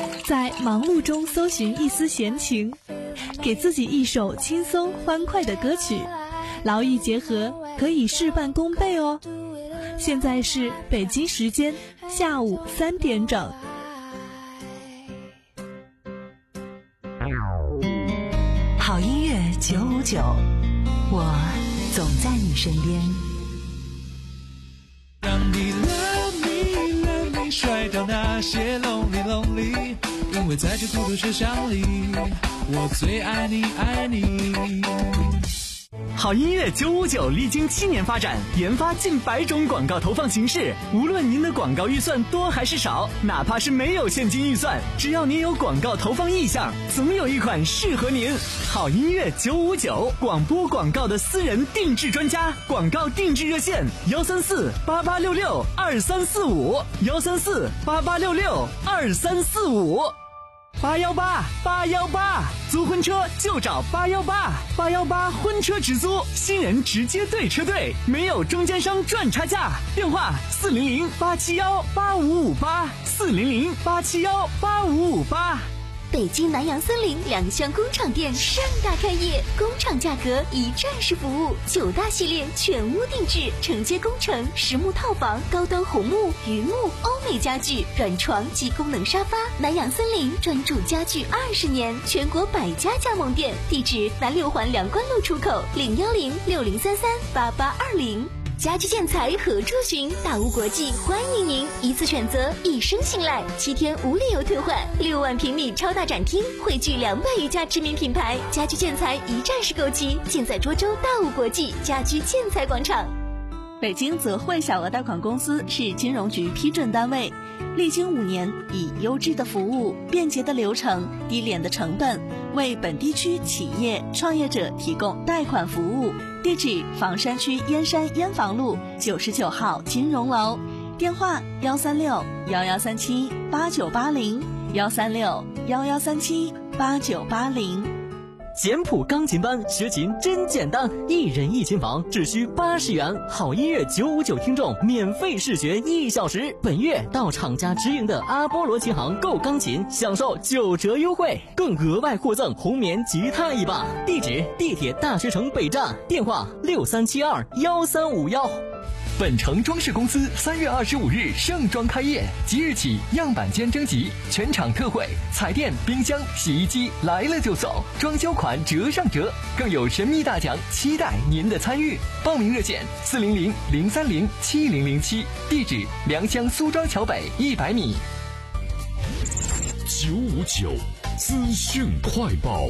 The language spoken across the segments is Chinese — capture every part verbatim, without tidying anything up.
在忙碌中搜寻一丝闲情，给自己一首轻松欢快的歌曲，劳逸结合，可以事半功倍哦。现在是北京时间下午三点整。 好音乐九五九，我总在你身边。 让你 love me love me 甩掉那些 lonely lonely， 因为在这孤独世上里，我最爱你爱你。 好音乐九五九历经七年发展，研发近百种广告投放形式。无论您的广告预算多还是少，哪怕是没有现金预算，只要您有广告投放意向，总有一款适合您。好音乐九五九，广播广告的私人定制专家，广告定制热线：幺三四八八六六二三四五，幺三四八八六六二三四五。八幺八八幺八，租婚车就找八幺八，八幺八婚车直租，新人直接对车队，没有中间商赚差价。电话四零零八七幺八五五八，四零零八七幺八五五八。 北京南洋森林两厢工厂店盛大开业，工厂价格一站式服务，九大系列全屋定制，承接工程、实木套房、高端红木、榆木、欧美家具、软床及功能沙发。南洋森林专注家具二十年，全国百家加盟店，地址南六环梁关路出口零幺零六零三三八八二零。家居建材合作群，大屋国际欢迎您，一次选择，一生信赖，七天无理由退换，六万平米超大展厅，汇聚两百余家知名品牌，家居建材一站式购齐，尽在涿州大屋国际家居建材广场。 北京泽汇小额贷款公司是金融局批准单位，历经五年，以优质的服务、便捷的流程、低廉的成本，为本地区企业创业者提供贷款服务。地址：房山区燕山燕房路九十九号金融楼，电话：幺三六幺幺三七八九八零，幺三六幺幺三七八九八零。 简谱钢琴班学琴真简单，一人一琴房只需八十元，好音乐九五九听众免费试学一小时。本月到厂家直营的阿波罗琴行购钢琴，享受九折优惠，更额外获赠红棉吉他一把。地址：地铁大学城北站，电话：六三七二幺三五幺。 本城装饰公司三月二十五日盛装开业，即日起样板间征集，全场特惠，彩电、冰箱、洗衣机来了就走，装修款折上折，更有神秘大奖，期待您的参与。报名热线：四零零零三零七零零七，地址：良乡苏庄桥北一百米。 九五九资讯快报。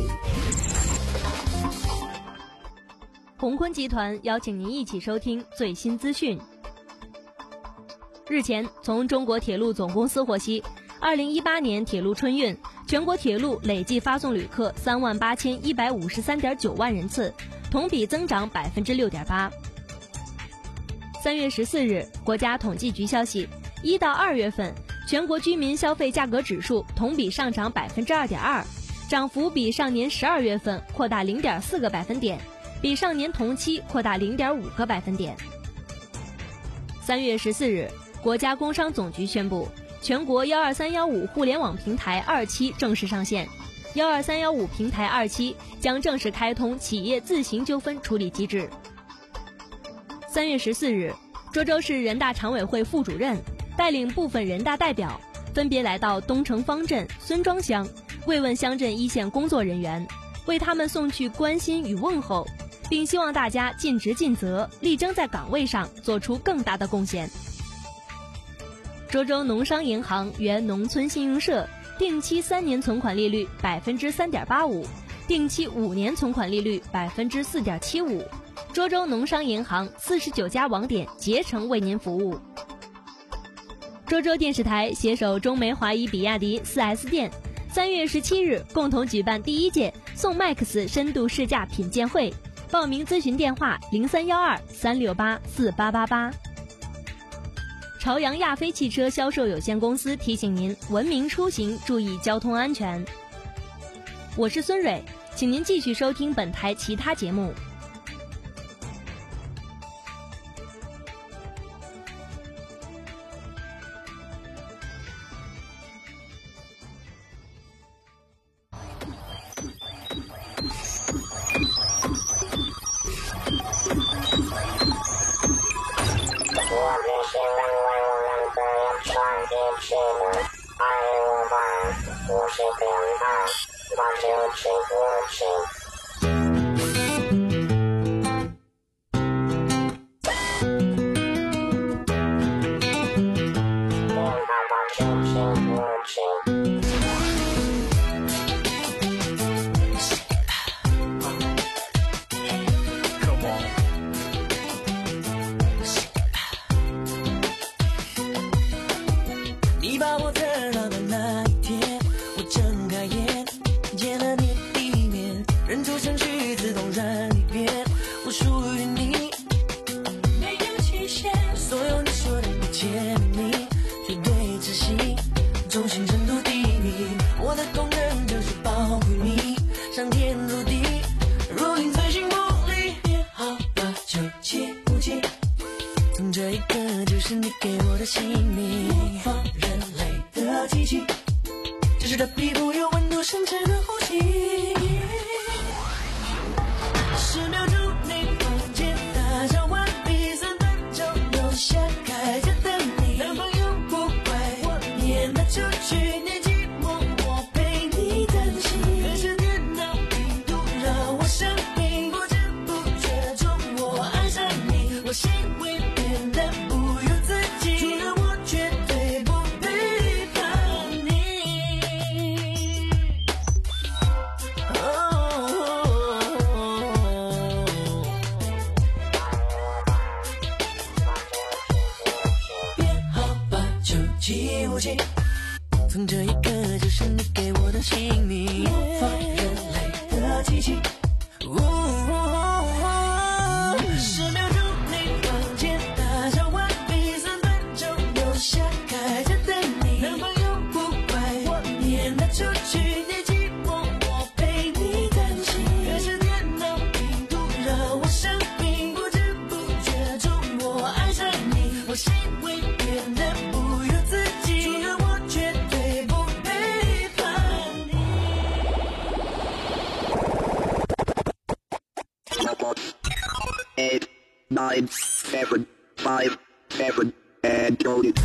鸿坤集团邀请您一起收听最新资讯。日前，从中国铁路总公司获悉，二零一八年铁路春运，全国铁路累计发送旅客三万八千一百五十三点九万人次，同比增长百分之六点八。三月十四日，国家统计局消息，一到二月份，全国居民消费价格指数同比上涨百分之二点二，涨幅比上年十二月份扩大零点四个百分点。比上年同期扩大 零点五个百分点。三月十四日，国家工商总局宣布，全国一二三一五互联网平台二期正式上线。一二三一五平台二期将正式开通企业自行纠纷处理机制。三月十四日，涿州市人大常委会副主任带领部分人大代表分别来到东城方镇、孙庄乡，慰问乡镇一线工作人员，为他们送去关心与问候，并希望大家尽职尽责，力争在岗位上做出更大的贡献。涿州农商银行原农村信用社定期三年存款利率百分之三点八五，定期五年存款利率百分之四点七五。涿州农商银行四十九家网点竭诚为您服务。涿州电视台携手中煤华谊比亚迪 四 S 店，三月十七日共同举办第一届宋 Max 深度试驾品鉴会。报名咨询电话零三幺二三六八四八八八。朝阳亚飞汽车销售有限公司提醒您：文明出行，注意交通安全。我是孙蕊，请您继续收听本台其他节目。 你把我得到的那一天，我睁开眼，见了你的一面，人出生曲自动燃一遍，我属于你，没有期限，所有你说的一切秘密，绝对执行，忠心程度第一名，我的功能就是保护你，上天入地，如影随形不离，别好吧，就切不切，从这一刻就是你给我的姓名，放人类的机器，只是这皮肤有温度深沉的呼吸，十秒钟内房间大小完毕，三分钟留下开着等你，男朋友不怪我撵他出去，你寂寞我陪你担心，可是电脑病毒让我生病，不知不觉中我爱上你，我心会变得不由自己，除了我绝对不背叛你。别好吧，就气无气，从这一刻就是你给我的姓名，模仿人类的机器。十秒钟内房间大小完毕，三分钟留下开着等你，男朋友不怪我撵他出去，你寂寞我陪你担心，可是电脑病毒让我生病，不知不觉中我爱上你，我心会变得不由自己，除了我绝对不背叛你。 Eight, nine, seven, five, seven, and Jody.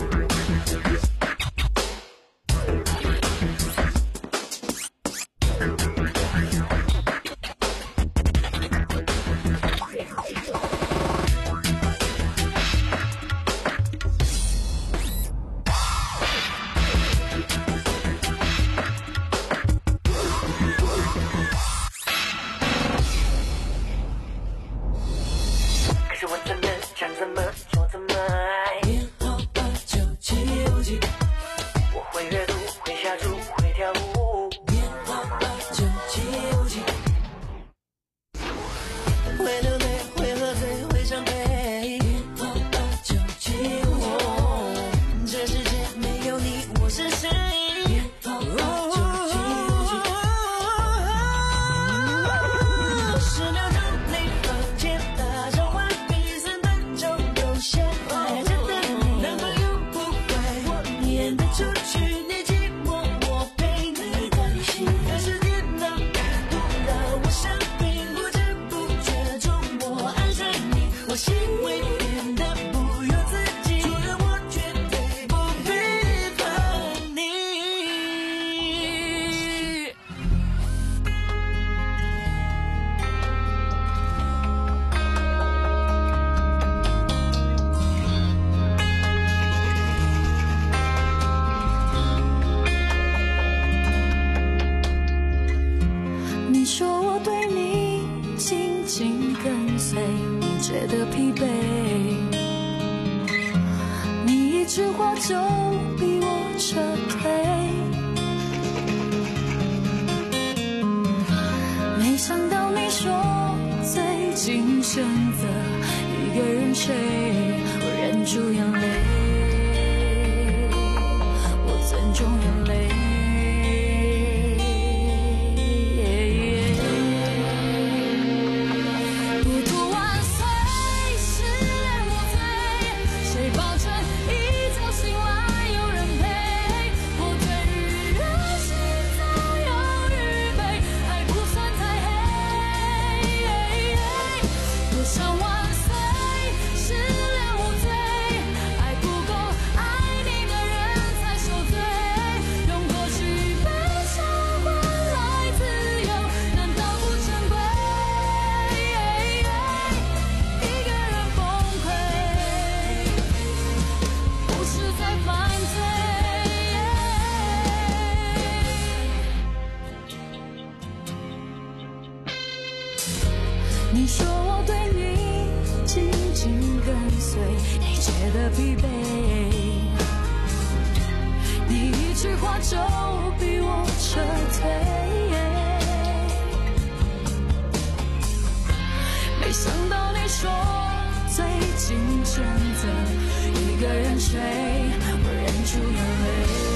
可是我怎么想怎么做怎么爱，变好吧就气无气，我会阅读会下注会跳舞，变好吧就气无气，会流泪会喝醉会伤悲，变好吧就气无气，这世界没有你我是谁，变好吧就气无气，十秒钟内房间大小完毕，三分钟留下开着等你，男朋友不怪我撵他出去，你寂寞我陪你担心，可是电脑病毒让我生病，不知不觉中我爱上你，我心会变得不由自己，除了我绝对不背叛你。 你说我对你紧紧跟随，你觉得疲惫，你一句话就逼我撤退，没想到你说最近选择一个人睡，我忍住眼泪，我尊重眼泪。不图万岁，誓言无罪，谁保证一觉醒来有人陪？我对于人生早有预备，还不算太黑。多想万岁，誓言无罪， 的疲惫，你一句话就逼我撤退，没想到你说最近选择一个人睡，我忍住眼泪。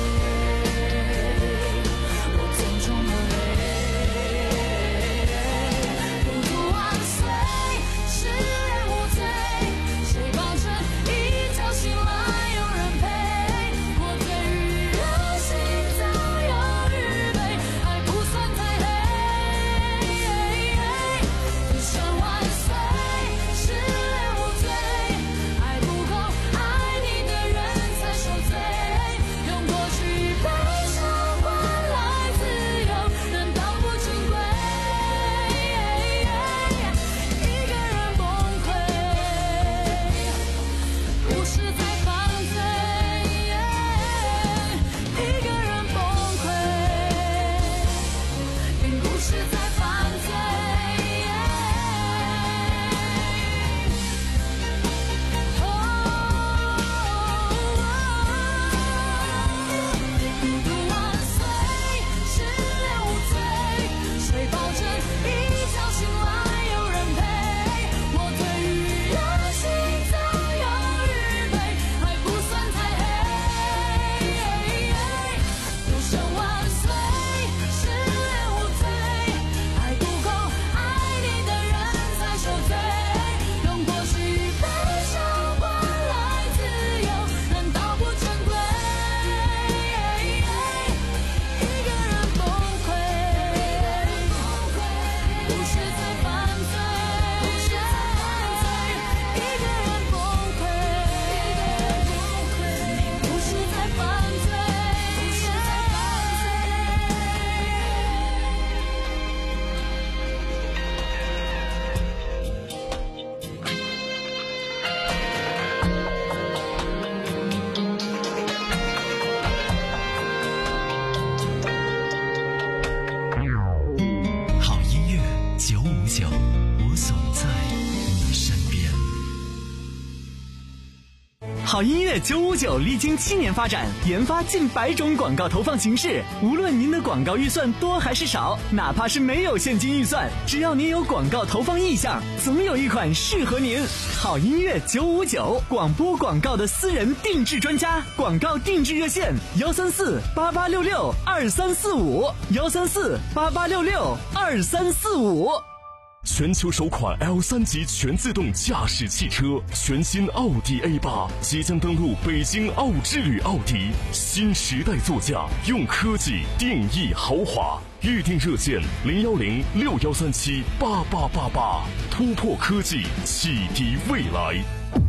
好音乐九五九历经七年发展，研发近百种广告投放形式。无论您的广告预算多还是少，哪怕是没有现金预算，只要您有广告投放意向，总有一款适合您。好音乐九五九，广播广告的私人定制专家，广告定制热线：幺三四八八六六二三四五，幺三四八八六六二三四五。 全球首款 L 三 级全自动驾驶汽车，全新奥迪 A 八即将登陆北京奥之旅奥迪，新时代座驾，用科技定义豪华。预订热线零幺零六幺三七八八八八，突破科技，启迪未来。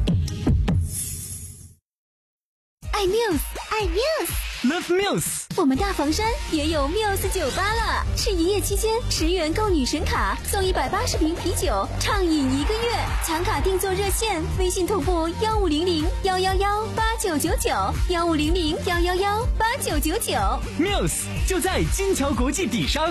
爱 Muse， 爱 Muse。Love Muse， 我们大房山也有 Muse 酒吧了。是营业期间，十元购女神卡，送一百八十瓶啤酒，畅饮一个月。抢卡订座热线：微信同步幺五零零幺幺幺八九九九，幺五零零幺幺幺八九九九。 Muse 就在金桥国际底商。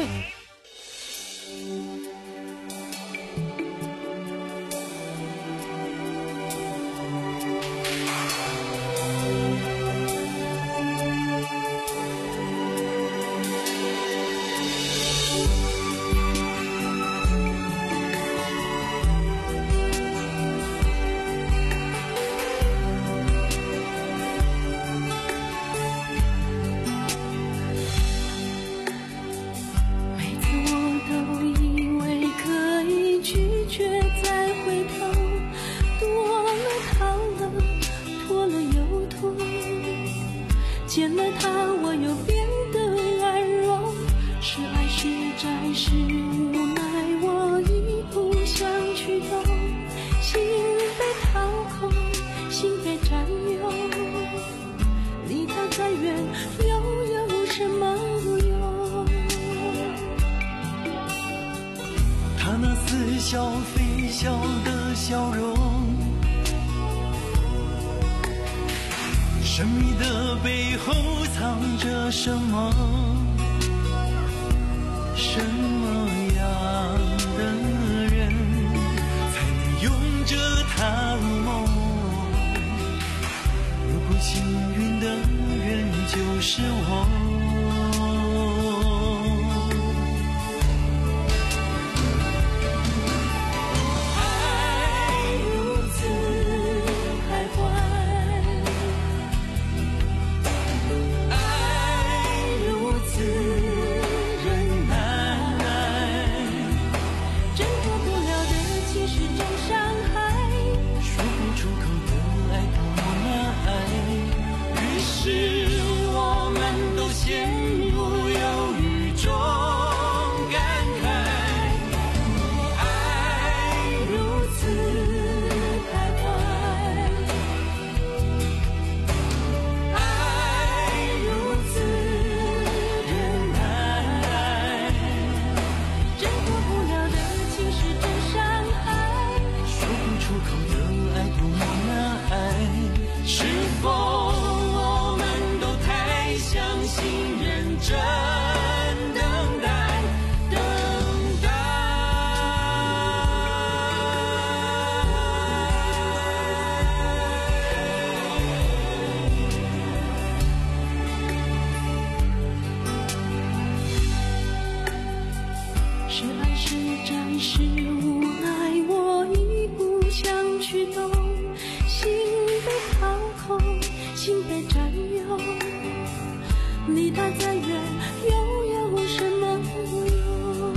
见了他我又变得软弱，是爱是债是无奈，我已不想去懂，心被掏空，心被占有，离他再远又有什么用？ 他那似笑非笑的笑容，神秘的背后藏着什么？什么样的人才能拥着他入梦？ 幸运的人就是我。 离他再远又有什么用？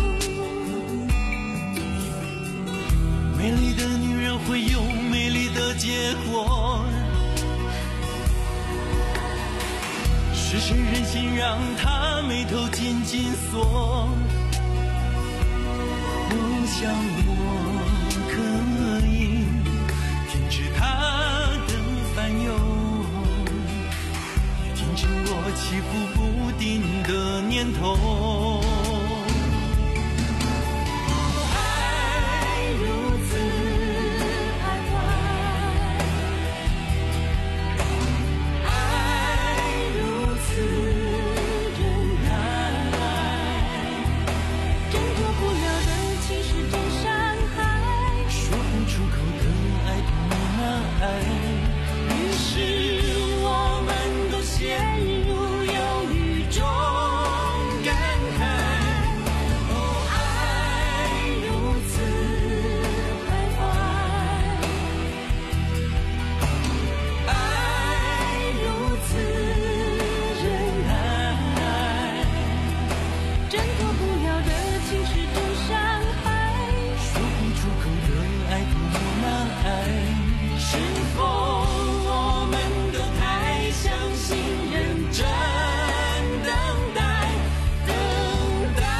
美丽的女人会有美丽的结果，是谁忍心让她眉头紧紧锁？我想我可以停止她的烦忧，停止我起伏不定的念头。 爱如此徘徊，爱如此忍耐，挣脱不了的其实真伤害， 说不出口的爱多么难挨，于是我们都陷入忧郁中感慨。哦，爱如此徘徊，爱如此忍耐， 挣脱不了的其实真伤害， 说不出口的爱多么难挨。是否我们都太相信认真等待，等待？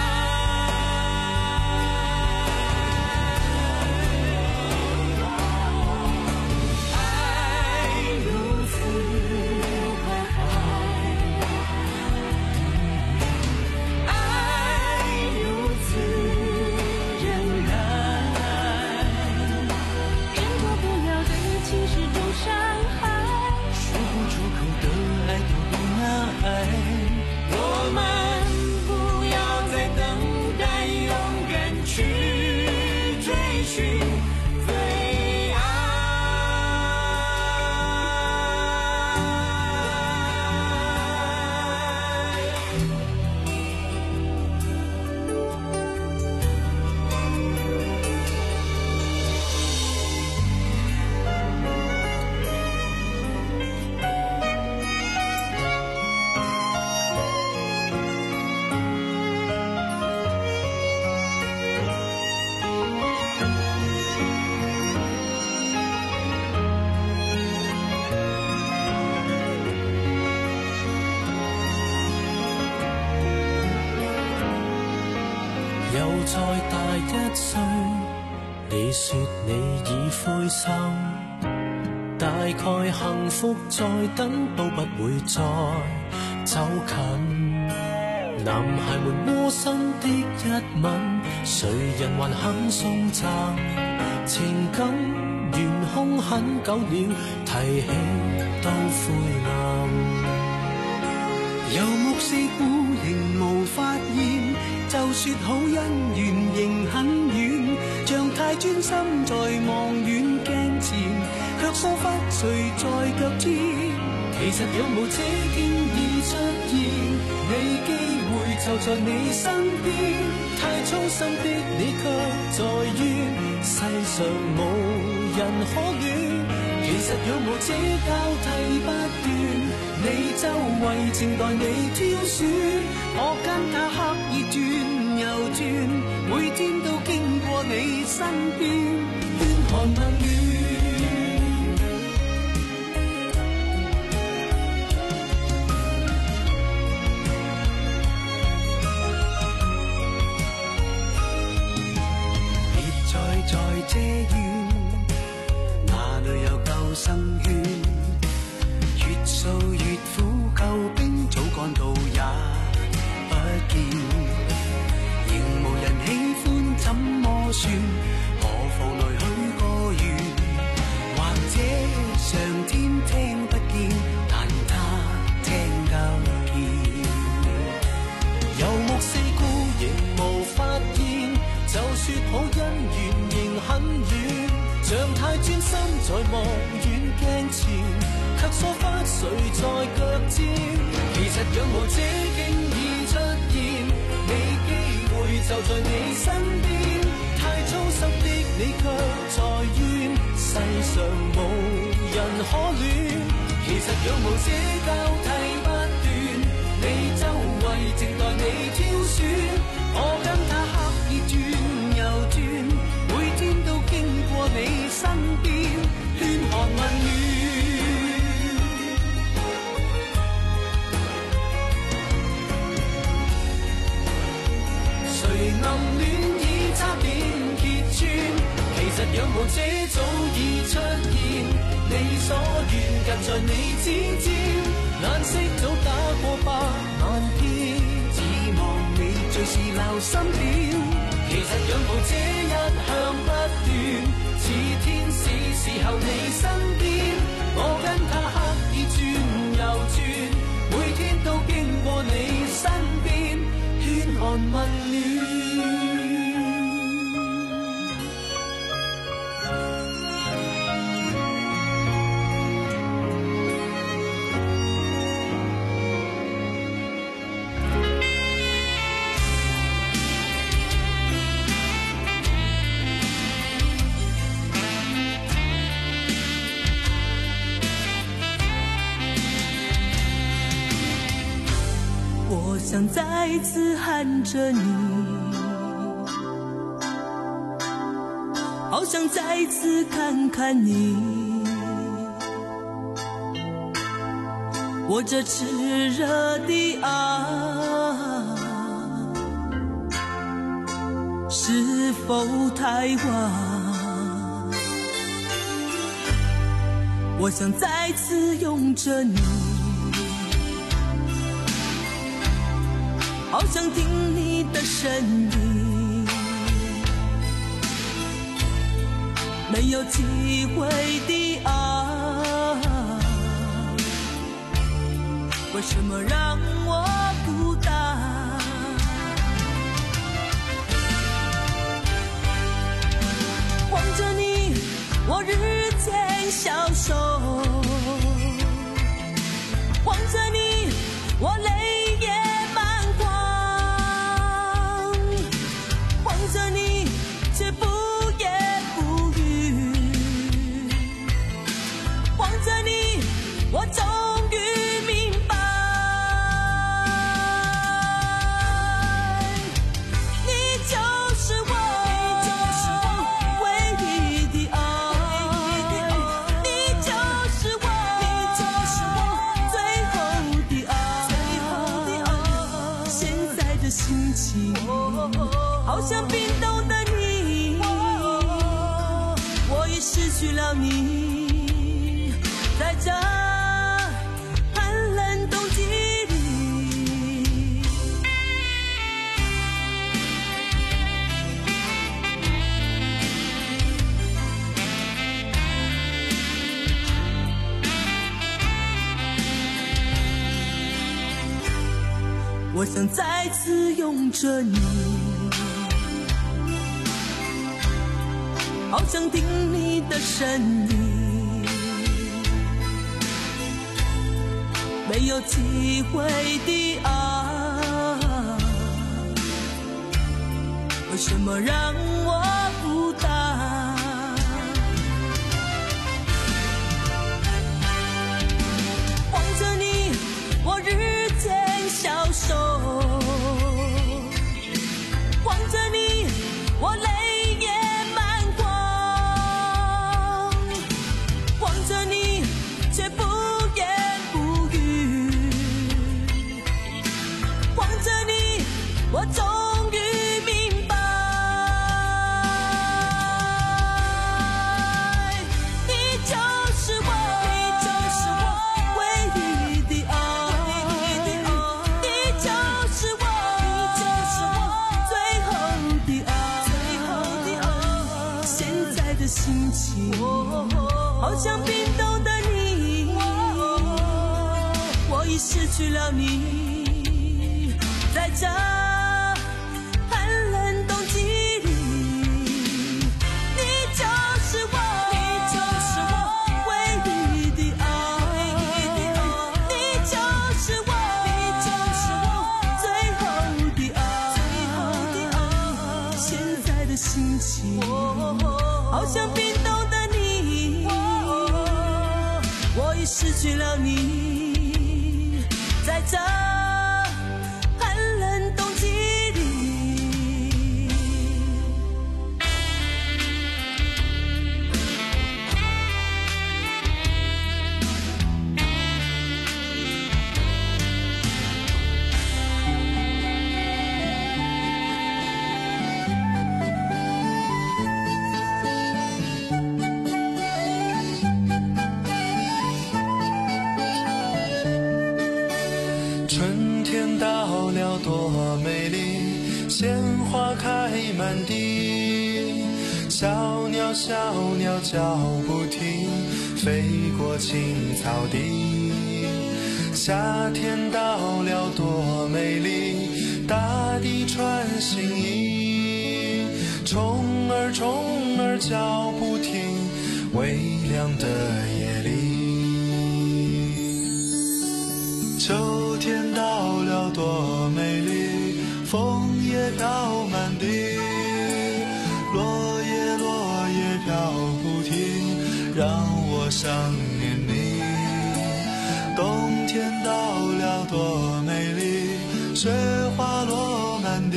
爱如此徘徊，爱如此忍耐， 挣脱不了的其实真伤害， 说不出口的爱多么难挨。我们不要再等待，勇敢去追寻最爱。 又再大一歲，你說你已灰心，大概幸福再等都不會再走近。男孩們窩心的一吻，誰人還肯送贈？情感懸空很久了，提起都灰暗。 遊目四顧仍無發現，就說好姻緣仍很遠，像太專心在望遠鏡前，卻疏忽誰在腳前。 其實有無這經已出現，你機會就在你身邊，太操心的你卻在怨，世上無人可戀。其實有無這交替不斷，你周圍正待你挑選，我跟他刻意轉又轉，每天都經過你身邊，喧寒問暖。在這院，哪裏有救生圈？越掃越苦，救兵早趕到也不見，仍無人喜歡，怎麼算？何妨來許個願？或者上天聽不見，但他聽得見。遊目四顧，仍無發現，就說好姻緣仍很遠，像太專心在望遠鏡前，卻疏忽誰在腳尖。其實仰慕這經已出現，你機會就在你身邊，太操心的你卻在怨，世上無人可戀。其實仰慕這交替不斷，你周圍正待你挑選，我跟他刻意轉又轉，每天都經過你身邊，喧寒問暖。誰暗戀已差點揭穿，其實仰慕這早已出現，你所願近在你指尖，顏色早打過百萬遍，只望你最是留心點。其實仰慕這一向不斷，似天使時候你身邊，我跟他刻意轉又轉，每天都經過你身邊，喧寒問暖。 我想再次喊着你，好想再次看看你，我这炽热的爱是否太晚？我想再次拥着你，好想听你的声音，没有机会的爱，为什么让我孤单？望着你，我日渐消瘦，望着你，我泪也不言不语，望着你，我终于明白，你就是我唯一的爱，你就是我最后的爱。现在的心情，好像冰冻的你，我已失去了你，在这寒冷冬季里。我想再次拥着你，好想听你的声音， 没有机会的爱，为什么让我孤单？望着你，我日渐消瘦，望着你，我泪也满眶，望着你，却不言不语，望着你，我终于明白，你就是我，你就是我唯一的爱，你就是我，你就是我最后的爱，最后的爱。现在的心情，好像冰冻的你，我已失去了你，在这寒冷冬季里，你就是我，你就是我唯一的爱，你就是我，你就是我最后的爱，最后的爱。现在的心情，好像冰冻的你，我已失去了你，在这寒冷冬季里。 春天到了多美丽，鲜花开满地，小鸟小鸟叫不停，飞过青草地。夏天到了多美丽，大地穿新衣，虫儿虫儿叫不停，微凉的夜里。秋天到了多美丽，枫叶飘满地，落叶落叶飘不停，让我想念你。冬天到了多美丽，雪花落满地，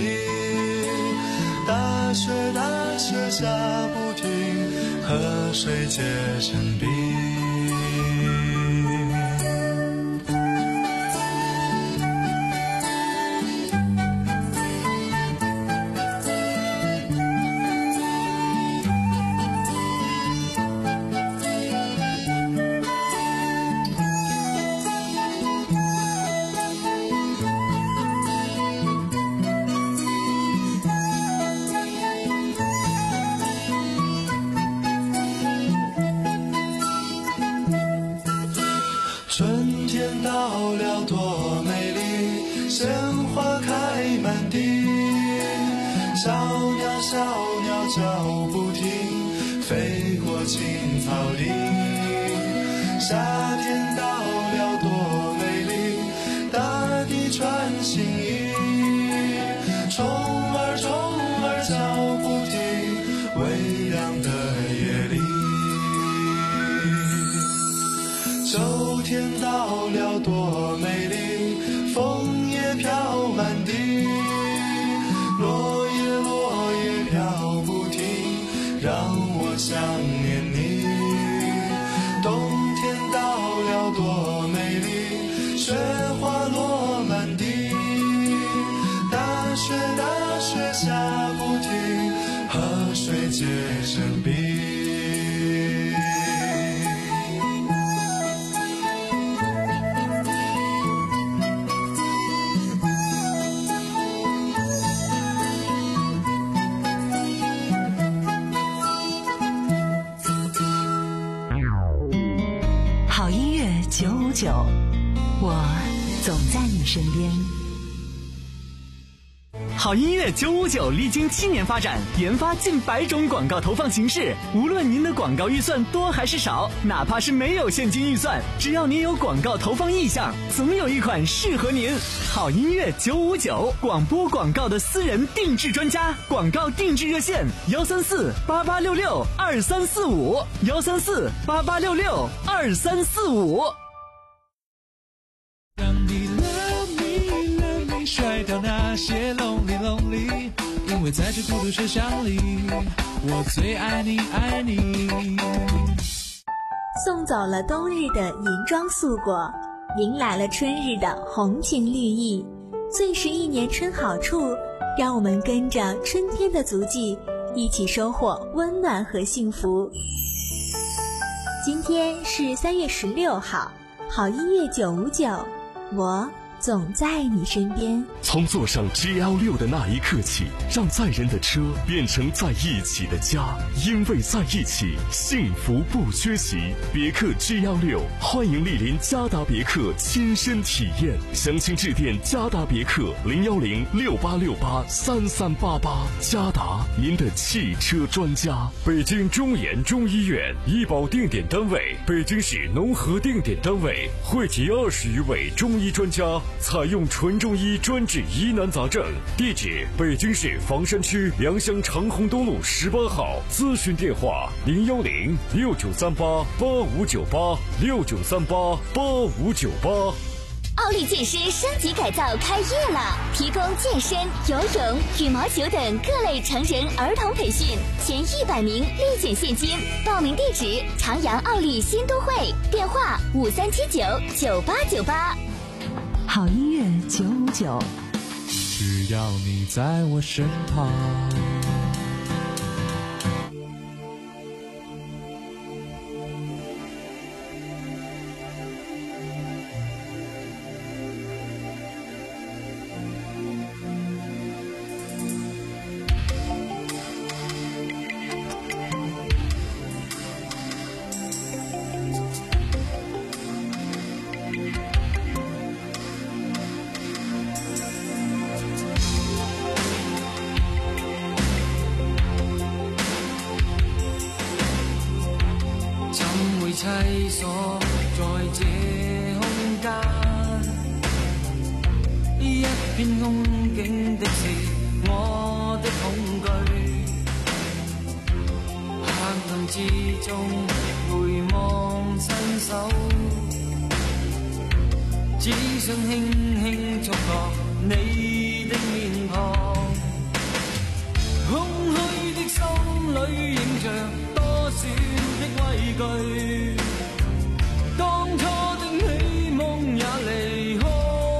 大雪大雪下不停，河水结成冰。春天到了多美丽，鲜花开满地，小鸟小鸟叫不停，飞过青草地。夏天到了多美丽，大地穿新衣，虫儿虫儿叫不停，微凉的夜里。秋天到了多美丽，枫叶飘满地，落叶落叶飘不停，让我想念你。冬天到了多美丽，雪花落满地，大雪大雪下不停，河水结成冰。 九五九，我总在你身边。 好音乐九五九历经七年发展，研发近百种广告投放形式。无论您的广告预算多还是少，哪怕是没有现金预算，只要您有广告投放意向，总有一款适合您。好音乐九五九，广播广告的私人定制专家，广告定制热线：幺三四八八六六二三四五，幺三四八八六六二三四五。 甩掉那些 lonely lonely， 因为在这孤独车厢里，我最爱你爱你。 送走了冬日的银装素裹，迎来了春日的红情绿意。最是一年春好处，让我们跟着春天的足迹，一起收获温暖和幸福。今天是三月十六号，好音乐九五九，我总在你身边。 从坐上 G L 六 的那一刻起，让载人的车变成在一起的家，因为在一起，幸福不缺席。别克 G L 六，欢迎莅临嘉达别克亲身体验。详情致电嘉达别克零幺零六八六八三三八八。嘉达，您的汽车专家。 北京中研中医院医保定点单位，北京市农合定点单位，汇集二十余位中医专家，采用纯中医专治疑难杂症。地址：北京市房山区良乡长虹东路十八号。咨询电话：零幺零六九三八八五九八六九三八八五九八。 奥利健身升级改造开业了，提供健身、游泳、羽毛球等各类成人儿童培训，前一百名立减现金。报名地址：长阳奥利新都会，电话五三七九九八九八。 好音乐九五九， 只要你在我身旁。 棲所在這空間，一片空境的是我的恐懼，黑暗之中回望伸手，只想輕輕觸覺你的面龐，空虛的心裏映着多少的畏懼，當初的美夢也離開，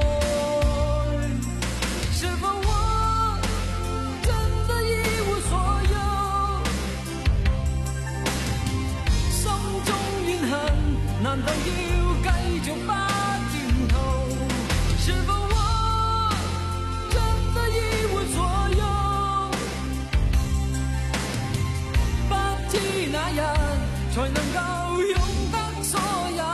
是否我真的一無所有？心中怨恨難道要繼續不斷逃？是否我真的一無所有？不知哪日才能夠擁得所有。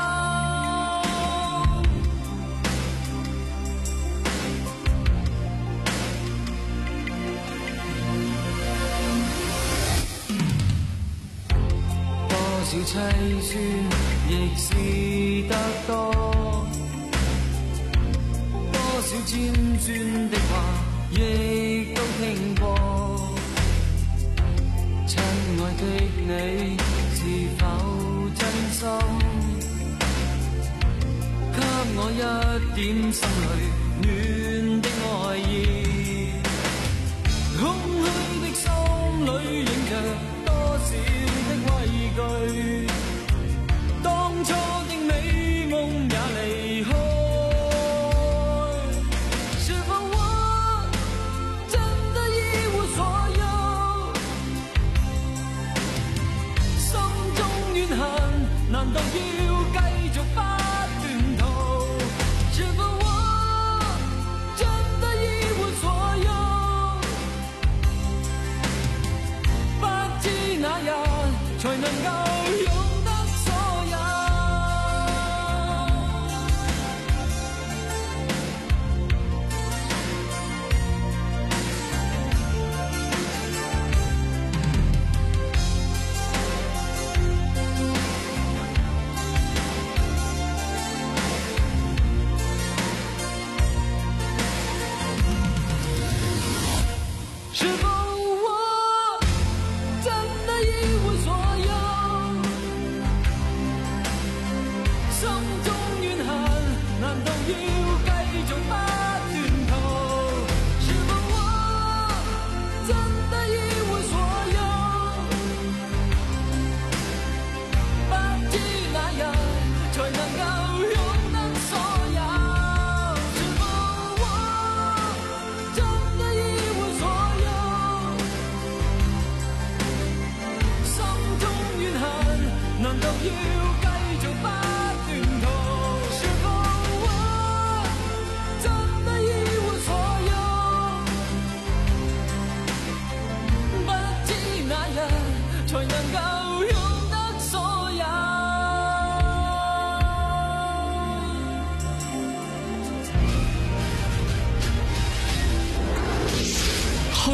多少凄酸亦是得多，多少尖酸的話亦都聽過。親愛的你是否真心給我一點心裏暖的愛意？空虛的心裏映着多少的畏懼，當初的美夢也離開，是否我真的一無所有？心中怨恨難道要繼續不斷逃？是否我真的一無所有？不知哪日才能夠擁得所有。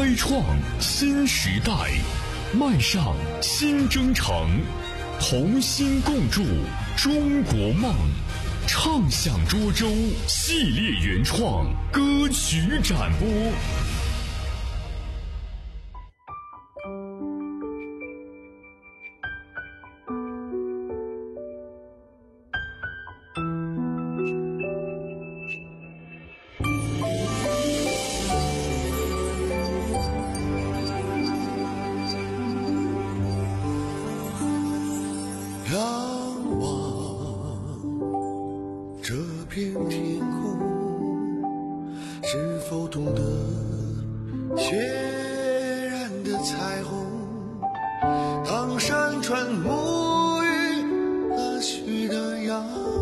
开创新时代，迈上新征程，同心共筑中国梦。畅享涿州系列原创歌曲展播。 仰望这片天空，是否懂得血染的彩虹？当山川沐浴了许的阳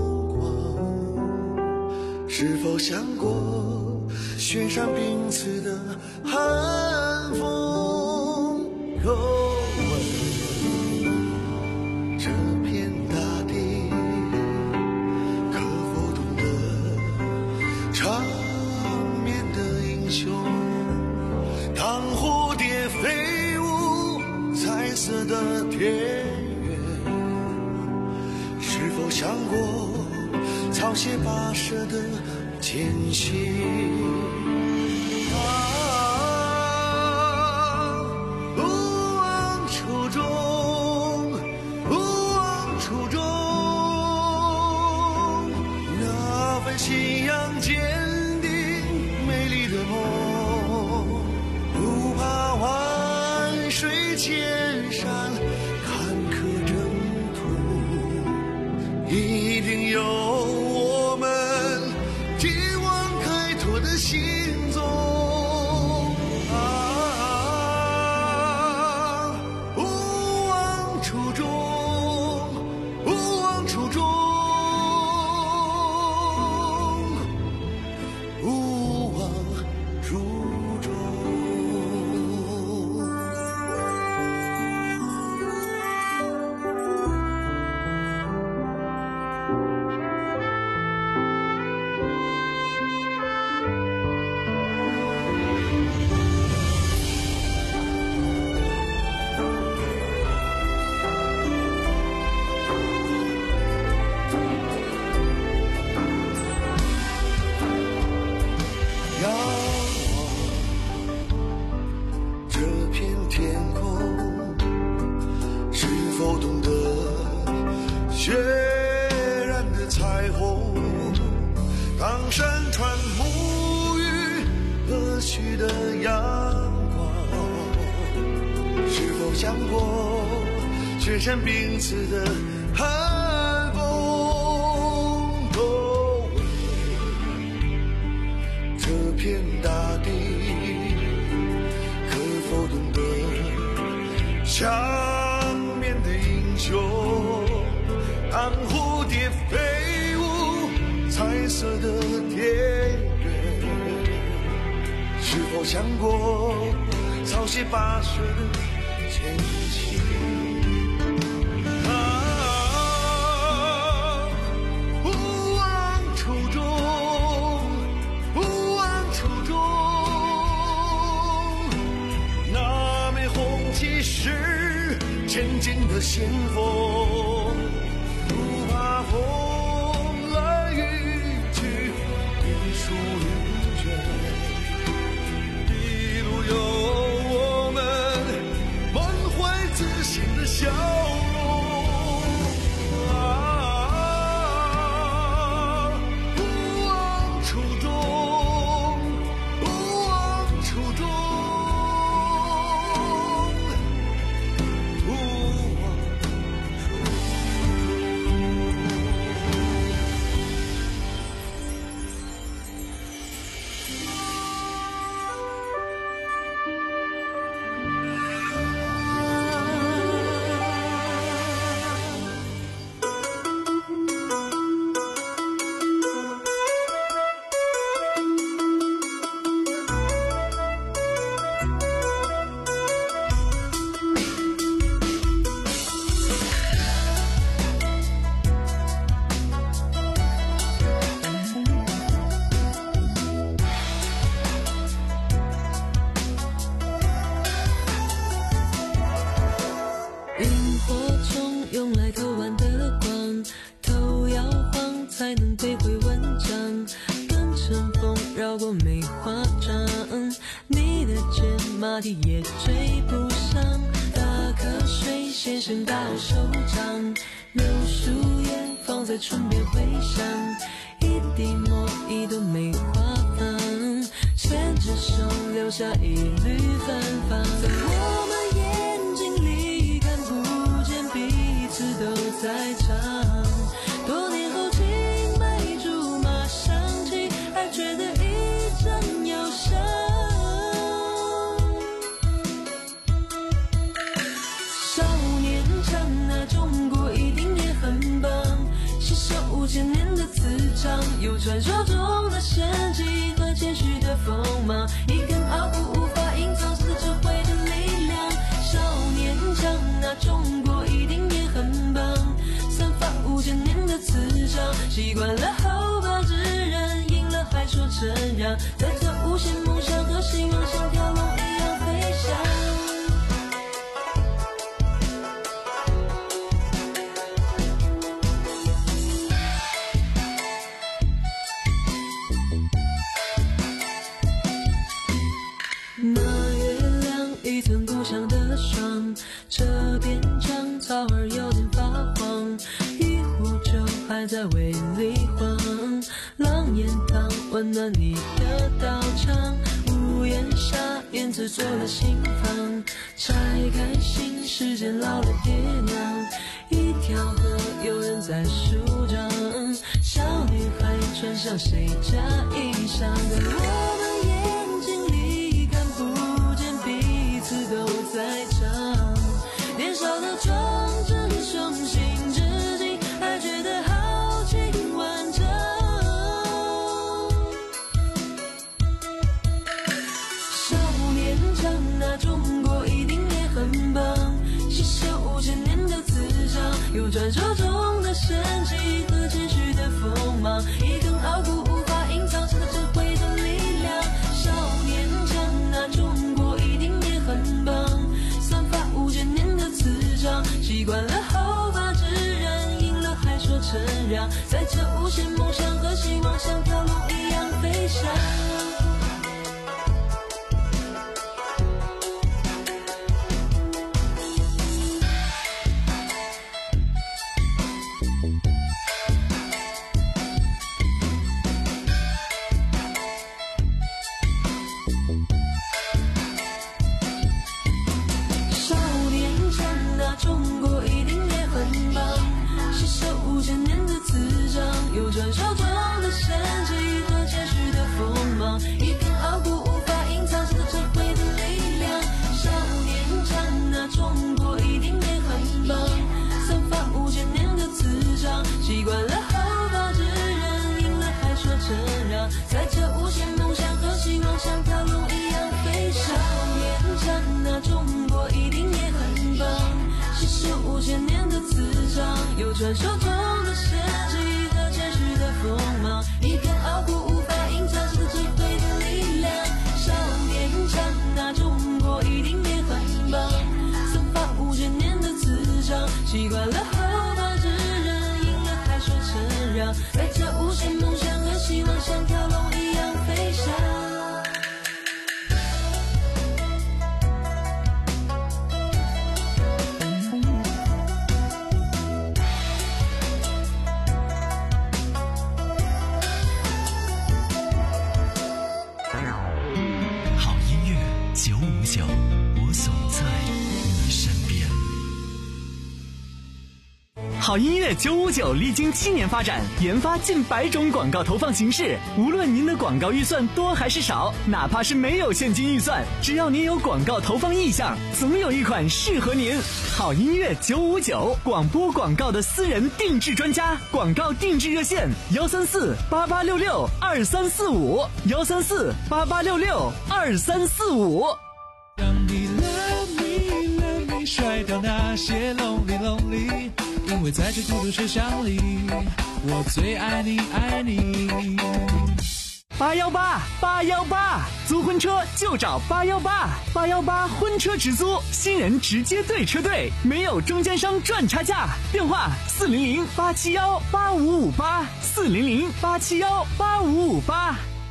光，是否想过雪山冰刺的寒风？又问这片大地，可否懂得长眠的英雄？当蝴蝶飞舞彩色的田园，是否想过草鞋跋涉的艰辛？信仰坚定美丽的梦，不怕万水千山坎坷征途，一定有我们继往开拓的心踪。啊，勿忘初衷，勿忘初衷。血染的彩虹，当山川沐浴和煦的阳光，是否想过雪山冰刺的寒风？都为这片大地，可否懂得想面的英雄？当蝴蝶飞舞彩色的田园，是否想过草鞋跋涉的艰辛？啊，勿忘初衷，勿忘初衷。那枚红旗是前进的先锋，不怕风来雨去，云舒云卷，一路有我们满怀自信的笑容。啊，不忘初衷，不忘初衷，不忘初衷。 乘风绕过梅花桩，你的肩马蹄也追不上，打瞌睡先生到手掌，柳树叶放在唇边回响，一滴墨一朵梅花芳，牵着手留下一缕芬芳，在我们眼睛里看不见彼此都在唱，多年后青梅竹马想起，还觉得一阵忧伤。少年唱啊，中国一定也很棒，携手千年的磁场，有传说中的神迹和谦虚的锋芒，一根傲骨无法隐藏是智慧的力量。少年唱啊，中国一定也很棒，散发五千年的磁场，习惯了后发制人，赢了还说承让，在这无限梦想和希望像条龙一样飞翔。那月亮一寸故乡的霜，这边长草儿有点发黄，一壶酒还在胃里晃，狼烟汤温暖你的道场，屋檐下燕子做了心房，拆开心世间老了爹娘，一条河有人在梳妆，小女孩穿上谁家衣裳，在我们眼睛里看不见彼此都在唱，年少的壮志雄心至今还觉得豪情万丈。少年唱啊，中国一定也很棒，携手千年的磁场，有传说中的神迹和谦虚的锋芒，一根傲骨无法隐藏是智慧的力量。少年唱啊，中国一定也很棒，散发五千年的磁场，习惯了后发制人，赢了还说承让，在这无限梦想和希望像条龙一样飞翔。少年唱啊，中国一定也很棒，携手五千年的磁场，有传说中的神迹和谦虚的锋芒，一根傲骨无法隐藏是智慧的力量。少年唱啊，中国一定也很棒，散发五千年的磁场，习惯了后发制人，赢了还说承让，在这无限梦想和希望像条龙一样飞翔。少年唱啊，中国一定也很棒，携手五千年的磁场，有传说中的神迹和谦虚的锋芒，一根傲骨无法隐藏是智慧的力量。少年唱啊，中国一定也很棒，散发五千年的磁场，习惯了后发制人，赢了还说承让，在这无限梦想和希望像条龙一样飞翔。 好音乐九五九，我总在你身边。 好音乐九五九历经七年发展，研发近百种广告投放形式。无论您的广告预算多还是少，哪怕是没有现金预算，只要您有广告投放意向，总有一款适合您。好音乐九五九，广播广告的私人定制专家，广告定制热线：幺三四八八六六二三四五，幺三四八八六六二三四五。 让你 love me love me 甩掉那些 lonely lonely， 因为在这孤独车厢里，我最爱你爱你。 八幺八八幺八，租婚车就找八幺八，八幺八婚车直租，新人直接对车队，没有中间商赚差价。电话四零零八七幺八五五八，四零零八七幺八五五八。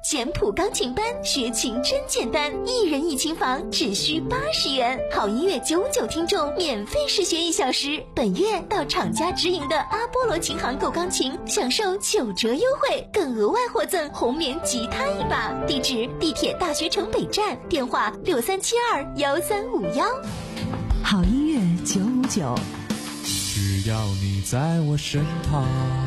简谱钢琴班，学琴真简单，一人一琴房，只需八十元。好音乐九五九听众免费试学一小时。本月到厂家直营的阿波罗琴行购钢琴，享受九折优惠，更额外获赠红棉吉他一把。地址：地铁大学城北站，电话六三七二幺三五幺。 好音乐九五九， 只要你在我身旁。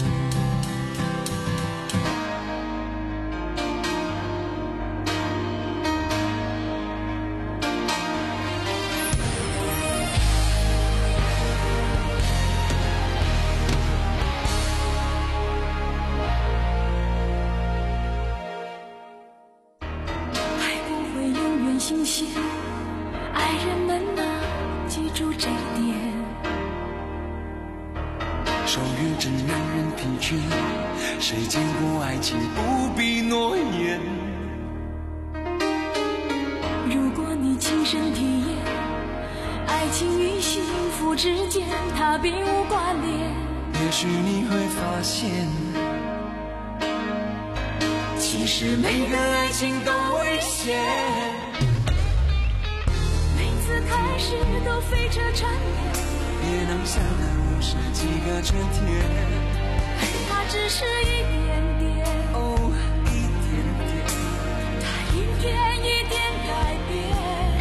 新鲜，爱人们啊，记住这一点。 守约真让人疲倦，谁见过爱情不必诺言？ 如果你亲身体验，爱情与幸福之间，它并无关联。 也许你会发现，其实每个爱情都危险。 开始都飞车缠绵， 也能想到五十几个春天。 它只是一点点， 哦，一点点， 它一点一点改变。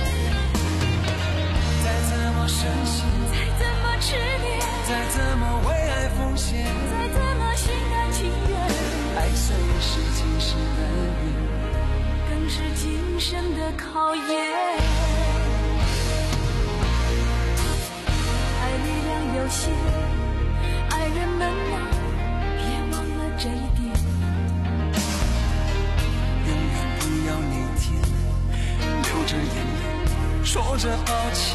再怎么深信， 再怎么痴恋， 再怎么为爱奉献， 再怎么心甘情愿， 爱虽是今生的缘， 更是今生的考验。有些爱人们啊，别忘了这一点。 永远不要那天流着眼泪说着抱歉。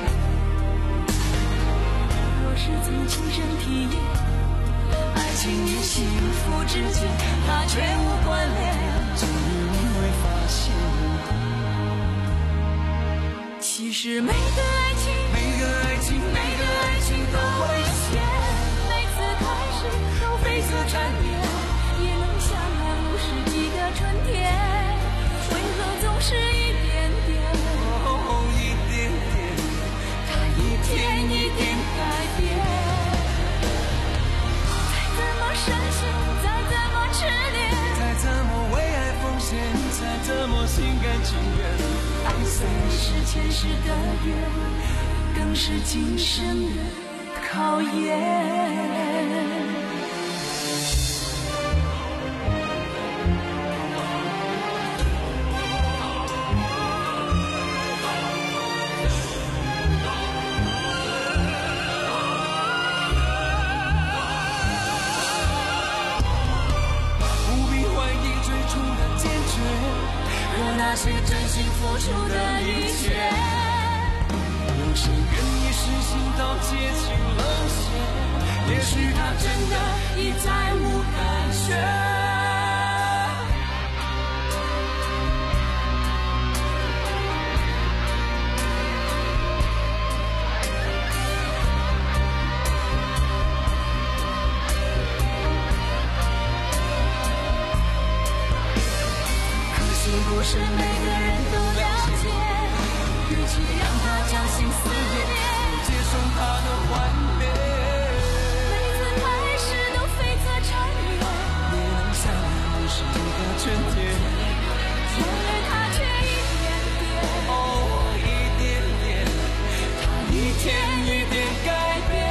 若是曾亲身体验，爱情与幸福之间，它却无关联。 终于你会发现， 其实每个爱情， 每个爱情，每个爱情都危险。 每次开始都飞色缠绵，也能相爱五十几个春天，为何总是一点点？ 哦，一点点， 它一天一点改变。再怎么深信，再怎么痴恋， 再怎么为爱奉献，再怎么心甘情愿。 爱虽是前世的缘，更是今生的考验。 不必怀疑最初的坚决和那些真心付出的一切。 有谁愿意实行到接近冷血？也许他真的已再无感觉。 不是每个人都了解，与其让他将心撕裂， 接受他的幻灭。 每次开始都飞色缠绵， 也能相爱五十个春天， 眼泪它却一点点， 哦，一点点，它一天一点改变。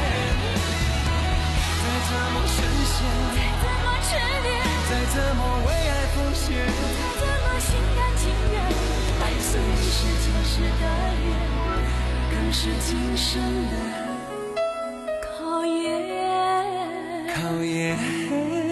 再怎么深陷， 再怎么痴恋， 再怎么为爱奉献， 心甘情愿，爱虽是前世的缘，更是今生的考验。 考验。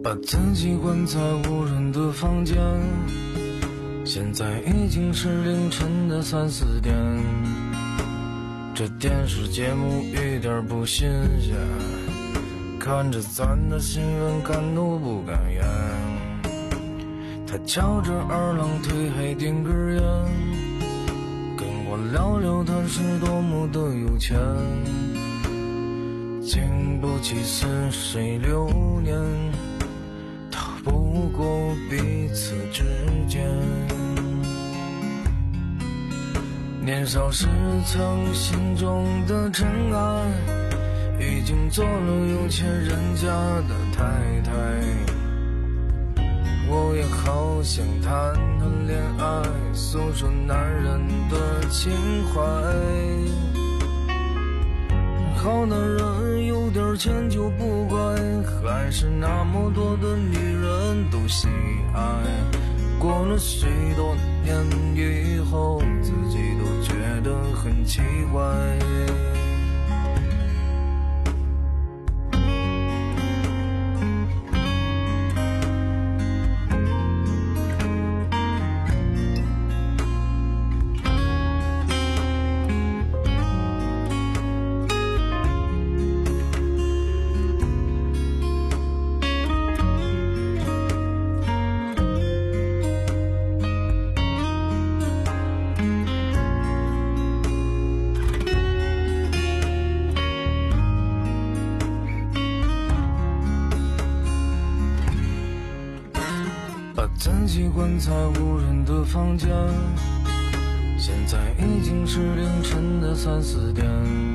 把自己关在无人的房间，现在已经是凌晨的三四点，这电视节目一点不新鲜，看着咱的新闻敢怒不敢言。他翘着二郎腿还点根烟，跟我聊聊他是多么的有钱，经不起似水流年，逃不过彼此之间。年少时曾心中的真爱，已经做了有钱人家的太太。我也好想谈谈恋爱，诉说男人的情怀。好男人有点钱就不乖，还是那么多的女人都喜爱。过了许多年以后，自己都觉得很奇怪。自己关在无人的房间，现在已经是凌晨的三四点，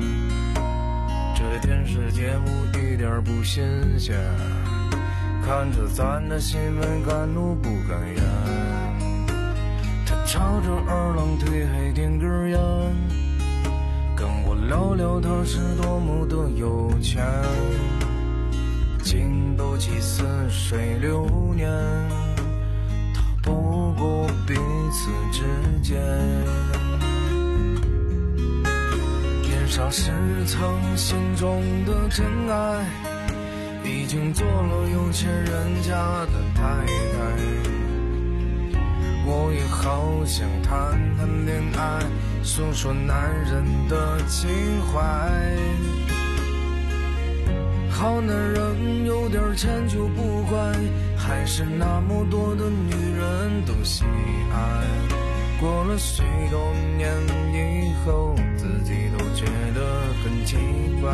这电视节目一点不新鲜，看着咱的新闻敢怒不敢言。他翘着二郎腿还点根烟，跟我聊聊他是多么的有钱，经不起似水流年，不过彼此之间。年少时曾心中的真爱，已经做了有钱人家的太太。我也好想谈谈恋爱，诉说男人的情怀。好男人有点钱就不乖，还是那么多的女人都喜爱。过了许多年以后，自己都觉得很奇怪。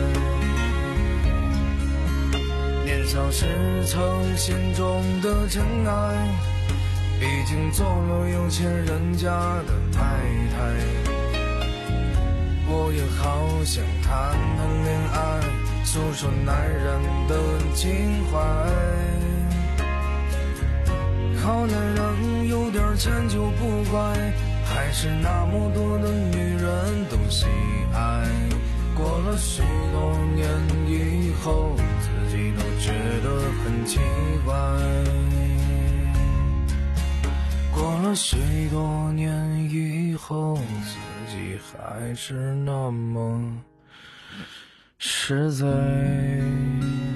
年少时曾心中的真爱，已经做了有钱人家的太太。我也好想谈谈恋爱，诉说男人的情怀。好男人有点钱就不乖，还是那么多的女人都喜爱。过了许多年以后，自己都觉得很奇怪。过了许多年以后，自己还是那么实在。